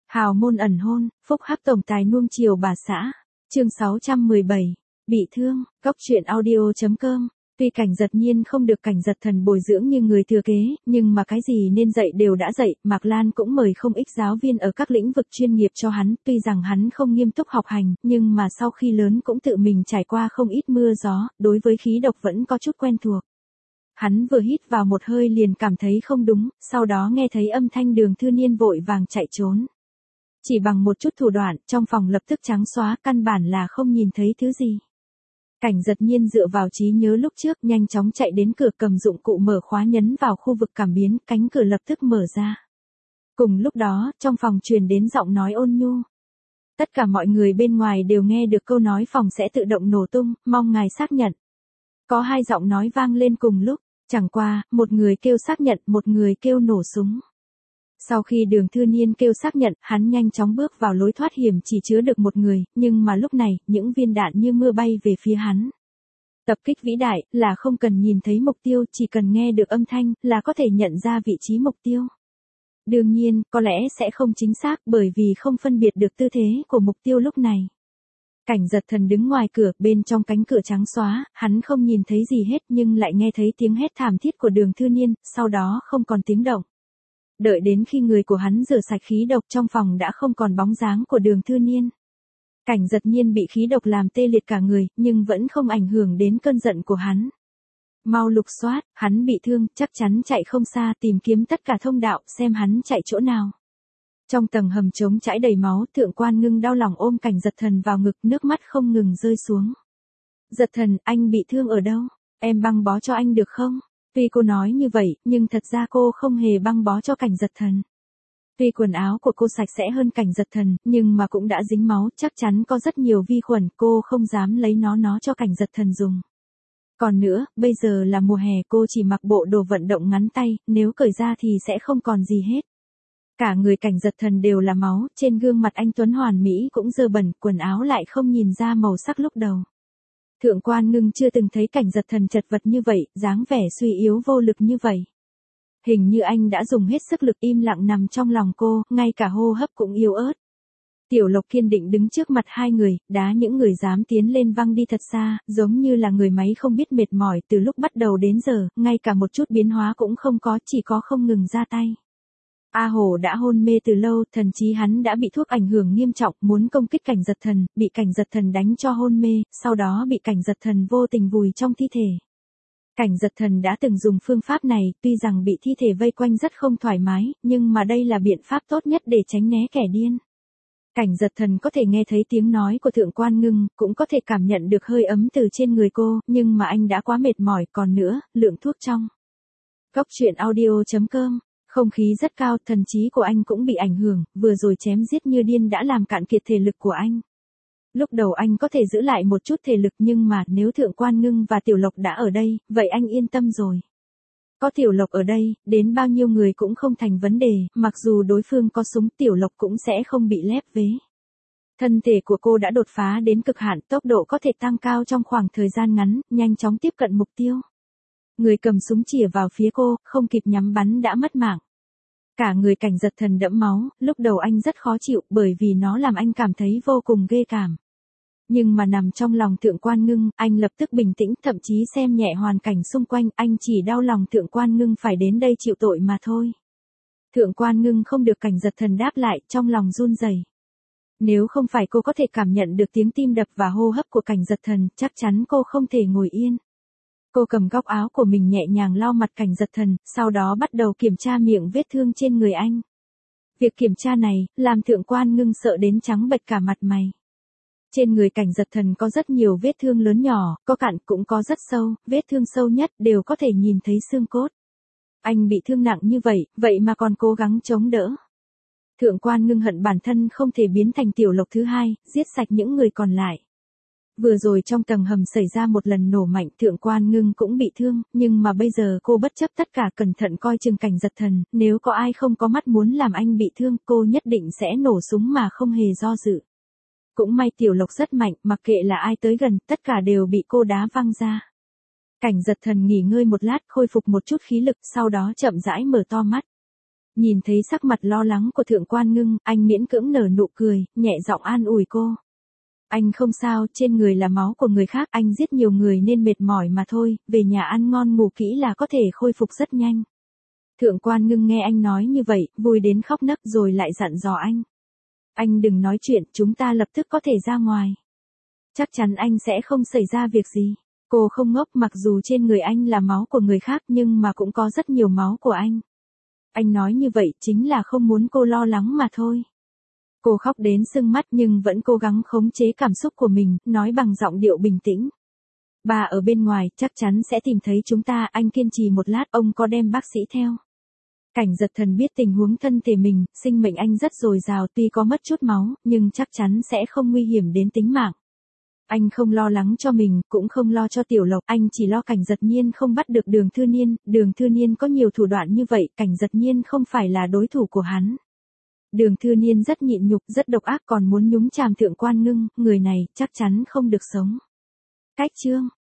Hào môn ẩn hôn, phúc hắc tổng tài nuông chiều bà xã. Chương 617. Bị thương, góc truyện audio.com. Tuy Cảnh Giật Nhiên không được Cảnh Giật Thần bồi dưỡng như người thừa kế, nhưng mà cái gì nên dạy đều đã dạy, Mạc Lan cũng mời không ít giáo viên ở các lĩnh vực chuyên nghiệp cho hắn, tuy rằng hắn không nghiêm túc học hành, nhưng mà sau khi lớn cũng tự mình trải qua không ít mưa gió, đối với khí độc vẫn có chút quen thuộc. Hắn vừa hít vào một hơi liền cảm thấy không đúng, sau đó nghe thấy âm thanh Đường Thư Niên vội vàng chạy trốn. Chỉ bằng một chút thủ đoạn, trong phòng lập tức trắng xóa, căn bản là không nhìn thấy thứ gì. Cảnh Giật Nhiên dựa vào trí nhớ lúc trước, nhanh chóng chạy đến cửa, cầm dụng cụ mở khóa, nhấn vào khu vực cảm biến, cánh cửa lập tức mở ra. Cùng lúc đó, trong phòng truyền đến giọng nói ôn nhu. Tất cả mọi người bên ngoài đều nghe được câu nói phòng sẽ tự động nổ tung, mong ngài xác nhận. Có hai giọng nói vang lên cùng lúc, chẳng qua, một người kêu xác nhận, một người kêu nổ súng. Sau khi Đường Thư Niên kêu xác nhận, hắn nhanh chóng bước vào lối thoát hiểm chỉ chứa được một người, nhưng mà lúc này, những viên đạn như mưa bay về phía hắn. Tập kích vĩ đại, là không cần nhìn thấy mục tiêu, chỉ cần nghe được âm thanh, là có thể nhận ra vị trí mục tiêu. Đương nhiên, có lẽ sẽ không chính xác, bởi vì không phân biệt được tư thế của mục tiêu lúc này. Cảnh Giật Thần đứng ngoài cửa, bên trong cánh cửa trắng xóa, hắn không nhìn thấy gì hết nhưng lại nghe thấy tiếng hét thảm thiết của Đường Thư Niên, sau đó không còn tiếng động. Đợi đến khi người của hắn rửa sạch khí độc, trong phòng đã không còn bóng dáng của Đường Thư Niên. Cảnh Giật Nhiên bị khí độc làm tê liệt cả người, nhưng vẫn không ảnh hưởng đến cơn giận của hắn. Mau lục soát, hắn bị thương, chắc chắn chạy không xa, tìm kiếm tất cả thông đạo, xem hắn chạy chỗ nào. Trong tầng hầm trống trải đầy máu, Thượng Quan Ngưng đau lòng ôm Cảnh Giật Thần vào ngực, nước mắt không ngừng rơi xuống. Giật Thần, anh bị thương ở đâu? Em băng bó cho anh được không? Tuy cô nói như vậy, nhưng thật ra cô không hề băng bó cho Cảnh Giật Thần. Tuy quần áo của cô sạch sẽ hơn Cảnh Giật Thần, nhưng mà cũng đã dính máu, chắc chắn có rất nhiều vi khuẩn, cô không dám lấy nó cho Cảnh Giật Thần dùng. Còn nữa, bây giờ là mùa hè, cô chỉ mặc bộ đồ vận động ngắn tay, nếu cởi ra thì sẽ không còn gì hết. Cả người Cảnh Giật Thần đều là máu, trên gương mặt anh tuấn hoàn mỹ cũng dơ bẩn, quần áo lại không nhìn ra màu sắc lúc đầu. Thượng Quan Ngưng chưa từng thấy Cảnh Giật Thần chật vật như vậy, dáng vẻ suy yếu vô lực như vậy. Hình như anh đã dùng hết sức lực, im lặng nằm trong lòng cô, ngay cả hô hấp cũng yếu ớt. Tiểu Lộc kiên định đứng trước mặt hai người, đá những người dám tiến lên văng đi thật xa, giống như là người máy không biết mệt mỏi, từ lúc bắt đầu đến giờ, ngay cả một chút biến hóa cũng không có, chỉ có không ngừng ra tay. A Hổ đã hôn mê từ lâu, thần chí hắn đã bị thuốc ảnh hưởng nghiêm trọng, muốn công kích Cảnh Giật Thần, bị Cảnh Giật Thần đánh cho hôn mê, sau đó bị Cảnh Giật Thần vô tình vùi trong thi thể. Cảnh Giật Thần đã từng dùng phương pháp này, tuy rằng bị thi thể vây quanh rất không thoải mái, nhưng mà đây là biện pháp tốt nhất để tránh né kẻ điên. Cảnh Giật Thần có thể nghe thấy tiếng nói của Thượng Quan Ngưng, cũng có thể cảm nhận được hơi ấm từ trên người cô, nhưng mà anh đã quá mệt mỏi, còn nữa, lượng thuốc trong. Góc truyện audio.com. Không khí rất cao, thần trí của anh cũng bị ảnh hưởng, vừa rồi chém giết như điên đã làm cạn kiệt thể lực của anh. Lúc đầu anh có thể giữ lại một chút thể lực, nhưng mà nếu Thượng Quan Ngưng và Tiểu Lộc đã ở đây, vậy anh yên tâm rồi. Có Tiểu Lộc ở đây, đến bao nhiêu người cũng không thành vấn đề, mặc dù đối phương có súng, Tiểu Lộc cũng sẽ không bị lép vế. Thân thể của cô đã đột phá đến cực hạn, tốc độ có thể tăng cao trong khoảng thời gian ngắn, nhanh chóng tiếp cận mục tiêu. Người cầm súng chĩa vào phía cô, không kịp nhắm bắn đã mất mạng. Cả người Cảnh Giật Thần đẫm máu, lúc đầu anh rất khó chịu, bởi vì nó làm anh cảm thấy vô cùng ghê cảm. Nhưng mà nằm trong lòng Thượng Quan Ngưng, anh lập tức bình tĩnh, thậm chí xem nhẹ hoàn cảnh xung quanh, anh chỉ đau lòng Thượng Quan Ngưng phải đến đây chịu tội mà thôi. Thượng Quan Ngưng không được Cảnh Giật Thần đáp lại, trong lòng run rẩy. Nếu không phải cô có thể cảm nhận được tiếng tim đập và hô hấp của Cảnh Giật Thần, chắc chắn cô không thể ngồi yên. Cô cầm góc áo của mình nhẹ nhàng lau mặt Cảnh Giật Thần, sau đó bắt đầu kiểm tra miệng vết thương trên người anh. Việc kiểm tra này, làm Thượng Quan Ngưng sợ đến trắng bệch cả mặt mày. Trên người Cảnh Giật Thần có rất nhiều vết thương lớn nhỏ, có cạn cũng có rất sâu, vết thương sâu nhất đều có thể nhìn thấy xương cốt. Anh bị thương nặng như vậy mà còn cố gắng chống đỡ. Thượng Quan Ngưng hận bản thân không thể biến thành Tiểu Lộc thứ hai, giết sạch những người còn lại. Vừa rồi trong tầng hầm xảy ra một lần nổ mạnh, Thượng Quan Ngưng cũng bị thương, nhưng mà bây giờ cô bất chấp tất cả cẩn thận coi chừng Cảnh Giật Thần, nếu có ai không có mắt muốn làm anh bị thương, cô nhất định sẽ nổ súng mà không hề do dự. Cũng may Tiểu Lộc rất mạnh, mặc kệ là ai tới gần, tất cả đều bị cô đá văng ra. Cảnh Giật Thần nghỉ ngơi một lát, khôi phục một chút khí lực, sau đó chậm rãi mở to mắt. Nhìn thấy sắc mặt lo lắng của Thượng Quan Ngưng, anh miễn cưỡng nở nụ cười, nhẹ giọng an ủi cô. Anh không sao, trên người là máu của người khác, anh giết nhiều người nên mệt mỏi mà thôi, về nhà ăn ngon ngủ kỹ là có thể khôi phục rất nhanh. Thượng Quan Ngưng nghe anh nói như vậy, vui đến khóc nấc rồi lại dặn dò anh. Anh đừng nói chuyện, chúng ta lập tức có thể ra ngoài. Chắc chắn anh sẽ không xảy ra việc gì. Cô không ngốc, mặc dù trên người anh là máu của người khác nhưng mà cũng có rất nhiều máu của anh. Anh nói như vậy chính là không muốn cô lo lắng mà thôi. Cô khóc đến sưng mắt nhưng vẫn cố gắng khống chế cảm xúc của mình, nói bằng giọng điệu bình tĩnh. Bà ở bên ngoài, chắc chắn sẽ tìm thấy chúng ta, anh kiên trì một lát, ông có đem bác sĩ theo. Cảnh Giật Thần biết tình huống thân thể mình, sinh mệnh anh rất dồi dào, tuy có mất chút máu, nhưng chắc chắn sẽ không nguy hiểm đến tính mạng. Anh không lo lắng cho mình, cũng không lo cho Tiểu Lộc, anh chỉ lo Cảnh Giật Nhiên không bắt được Đường Thư Niên có nhiều thủ đoạn như vậy, Cảnh Giật Nhiên không phải là đối thủ của hắn. Đường Thư Niên rất nhịn nhục, rất độc ác, còn muốn nhúng chàm Thượng Quan Ngưng, người này chắc chắn không được sống. Cách chương